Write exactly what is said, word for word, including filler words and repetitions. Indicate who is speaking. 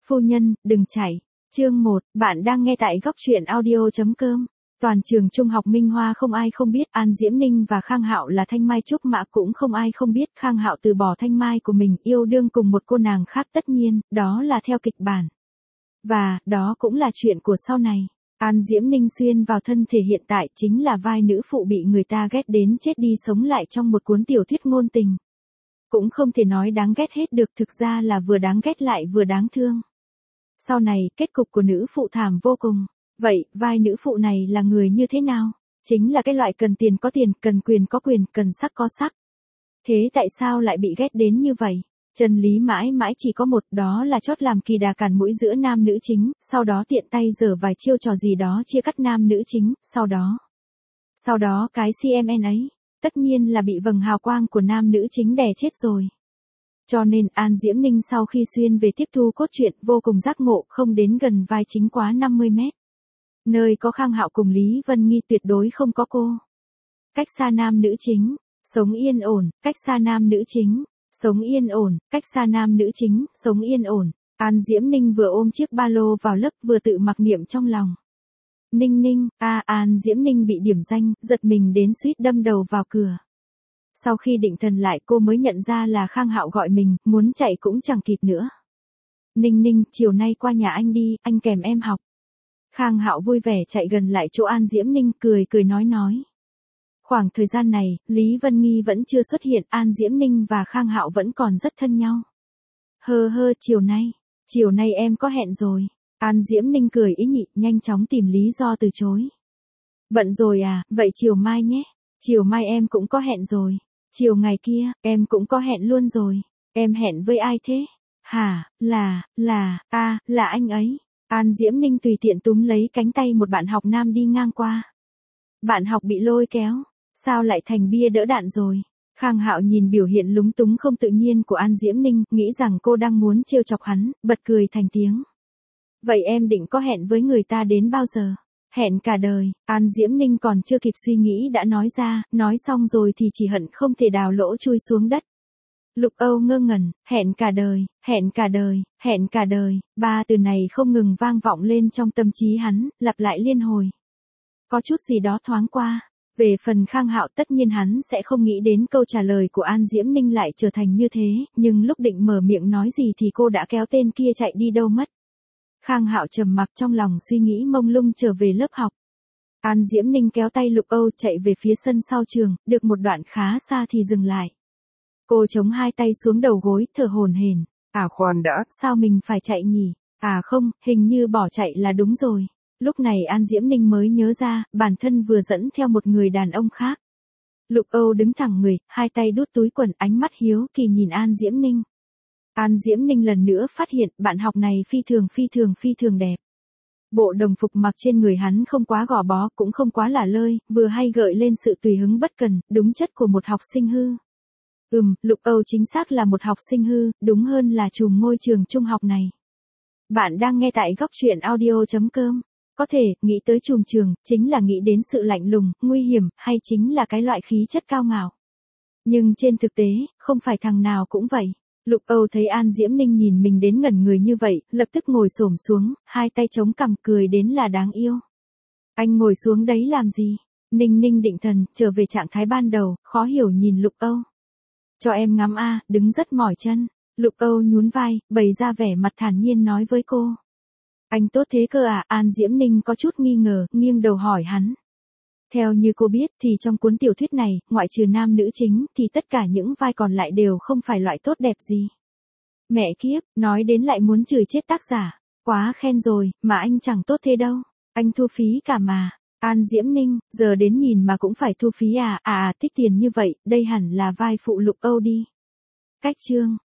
Speaker 1: Phu nhân, đừng chạy. Chương một, bạn đang nghe tại góc truyện audio chấm com. Toàn trường trung học Minh Hoa không ai không biết An Diễm Ninh và Khang Hạo là thanh mai trúc mã, cũng không ai không biết Khang Hạo từ bỏ thanh mai của mình yêu đương cùng một cô nàng khác, tất nhiên, đó là theo kịch bản. Và, đó cũng là chuyện của sau này. An Diễm Ninh xuyên vào thân thể hiện tại chính là vai nữ phụ bị người ta ghét đến chết đi sống lại trong một cuốn tiểu thuyết ngôn tình. Cũng không thể nói đáng ghét hết được, thực ra là vừa đáng ghét lại vừa đáng thương. Sau này, kết cục của nữ phụ thảm vô cùng. Vậy, vai nữ phụ này là người như thế nào? Chính là cái loại cần tiền có tiền, cần quyền có quyền, cần sắc có sắc. Thế tại sao lại bị ghét đến như vậy? Chân lý mãi mãi chỉ có một, đó là chót làm kỳ đà cản mũi giữa nam nữ chính, sau đó tiện tay giở vài chiêu trò gì đó chia cắt nam nữ chính, sau đó. Sau đó cái xê em en ấy, tất nhiên là bị vầng hào quang của nam nữ chính đè chết rồi. Cho nên An Diễm Ninh sau khi xuyên về tiếp thu cốt truyện vô cùng giác ngộ, không đến gần vai chính quá năm mươi mét. Nơi có Khang Hạo cùng Lý Vân Nghi tuyệt đối không có cô. Cách xa nam nữ chính, sống yên ổn, cách xa nam nữ chính, sống yên ổn, cách xa nam nữ chính, sống yên ổn. An Diễm Ninh vừa ôm chiếc ba lô vào lớp vừa tự mặc niệm trong lòng. Ninh ninh, a à, An Diễm Ninh bị điểm danh, giật mình đến suýt đâm đầu vào cửa. Sau khi định thần lại cô mới nhận ra là Khang Hạo gọi mình, muốn chạy cũng chẳng kịp nữa. Ninh ninh, chiều nay qua nhà anh đi, anh kèm em học. Khang Hạo vui vẻ chạy gần lại chỗ An Diễm Ninh, cười cười nói nói. Khoảng thời gian này, Lý Vân Nghi vẫn chưa xuất hiện, An Diễm Ninh và Khang Hạo vẫn còn rất thân nhau. Hơ hơ, chiều nay, chiều nay em có hẹn rồi. An Diễm Ninh cười ý nhị, nhanh chóng tìm lý do từ chối. Bận rồi à, vậy chiều mai nhé. Chiều mai em cũng có hẹn rồi. Chiều ngày kia, em cũng có hẹn luôn rồi. Em hẹn với ai thế? Hả, là, là, a à, là anh ấy. An Diễm Ninh tùy tiện túm lấy cánh tay một bạn học nam đi ngang qua. Bạn học bị lôi kéo, sao lại thành bia đỡ đạn rồi? Khang Hạo nhìn biểu hiện lúng túng không tự nhiên của An Diễm Ninh, nghĩ rằng cô đang muốn trêu chọc hắn, bật cười thành tiếng. Vậy em định có hẹn với người ta đến bao giờ? Hẹn cả đời. An Diễm Ninh còn chưa kịp suy nghĩ đã nói ra, nói xong rồi thì chỉ hận không thể đào lỗ chui xuống đất. Lục Âu ngơ ngẩn, hẹn cả đời, hẹn cả đời, hẹn cả đời, ba từ này không ngừng vang vọng lên trong tâm trí hắn, lặp lại liên hồi. Có chút gì đó thoáng qua. Về phần Khang Hạo, tất nhiên hắn sẽ không nghĩ đến câu trả lời của An Diễm Ninh lại trở thành như thế, nhưng lúc định mở miệng nói gì thì cô đã kéo tên kia chạy đi đâu mất. Khang Hạo trầm mặc trong lòng suy nghĩ mông lung trở về lớp học. An Diễm Ninh kéo tay Lục Âu chạy về phía sân sau trường, được một đoạn khá xa thì dừng lại. Cô chống hai tay xuống đầu gối, thở hổn hển. À khoan đã, sao mình phải chạy nhỉ? À không, hình như bỏ chạy là đúng rồi. Lúc này An Diễm Ninh mới nhớ ra, bản thân vừa dẫn theo một người đàn ông khác. Lục Âu đứng thẳng người, hai tay đút túi quần, ánh mắt hiếu kỳ nhìn An Diễm Ninh. An Diễm Ninh lần nữa phát hiện bạn học này phi thường phi thường phi thường đẹp. Bộ đồng phục mặc trên người hắn không quá gò bó, cũng không quá lả lơi, vừa hay gợi lên sự tùy hứng bất cần, đúng chất của một học sinh hư. Ừm, Lục Âu chính xác là một học sinh hư, đúng hơn là trùm ngôi trường trung học này. Bạn đang nghe tại góc truyện audio chấm com. Có thể, nghĩ tới trùm trường, chính là nghĩ đến sự lạnh lùng, nguy hiểm, hay chính là cái loại khí chất cao ngạo. Nhưng trên thực tế, không phải thằng nào cũng vậy. Lục Âu thấy An Diễm Ninh nhìn mình đến ngẩn người như vậy, lập tức ngồi xổm xuống, hai tay chống cằm cười đến là đáng yêu. Anh ngồi xuống đấy làm gì? Ninh Ninh định thần, trở về trạng thái ban đầu, khó hiểu nhìn Lục Âu. Cho em ngắm a, đứng rất mỏi chân. Lục Âu nhún vai, bày ra vẻ mặt thản nhiên nói với cô. Anh tốt thế cơ à? An Diễm Ninh có chút nghi ngờ, nghiêng đầu hỏi hắn. Theo như cô biết thì trong cuốn tiểu thuyết này, ngoại trừ nam nữ chính thì tất cả những vai còn lại đều không phải loại tốt đẹp gì. Mẹ kiếp, nói đến lại muốn chửi chết tác giả. Quá khen rồi, mà anh chẳng tốt thế đâu. Anh thu phí cả mà. An Diễm Ninh, giờ đến nhìn mà cũng phải thu phí à? À à, tích tiền như vậy, đây hẳn là vai phụ Lục Âu đi. Cách chương.